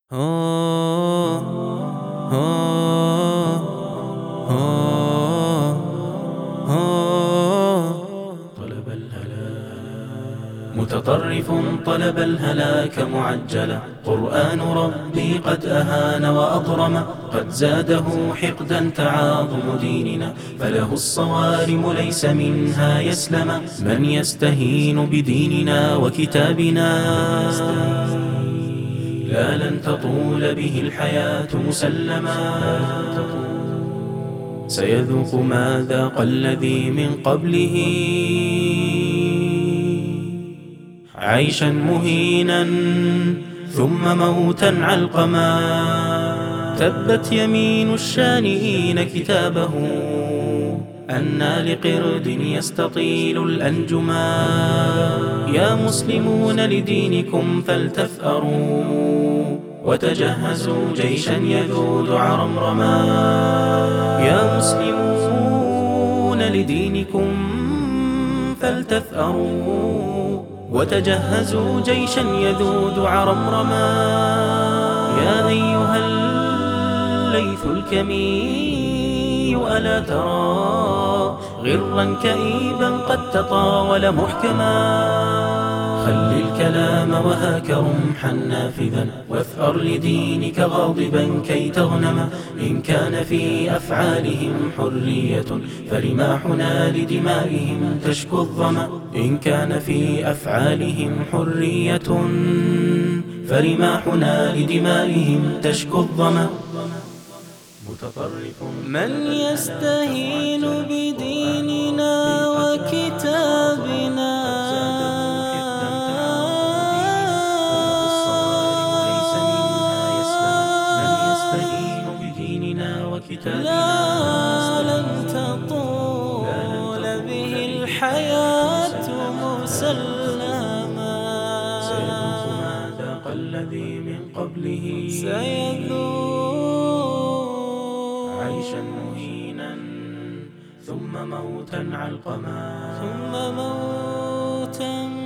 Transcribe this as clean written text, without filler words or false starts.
آه آه آه آه طلب الهلاك متطرف طلب الهلاك معجلا، قرآن ربي قد أهان وأضرم، قد زاده حقدا تعاظم ديننا، فله الصوارم ليس منها يسلم، من يستهين بديننا وكتابنا لا لن تطول به الحياة مسلما، سيذوق ما ذاق الذي من قبله عيشا مهينا ثم موتا علقما. تبت يمين الشانئين كتابه، أنى لقرد يستطيل الأنجما. يا مسلمون لدينكم فلتثأروا، وتجهزوا جيشا يذود عرمرما. يا مسلمون لدينكم فلتثأروا، وتجهزوا جيشا يذود عرمرما. يا أيها الليث الكمي ألا ترى غرا كئيبا قد تطاول محكما. خل الكلام وهاك رمحا نافذا، واثأر لدينك غاضبا كي تغنم. إن كان في أفعالهم حرية فرماحنا لدمائهم تشكو الظما. إن كان في أفعالهم حرية فرماحنا لدمائهم تشكو الظما. من يستهين بديننا وكتابنا لا لن تطول به الحياة مسلما. سيذوق ما ذاق الذي من قبله عيشا مهينا ثم موتا علقما.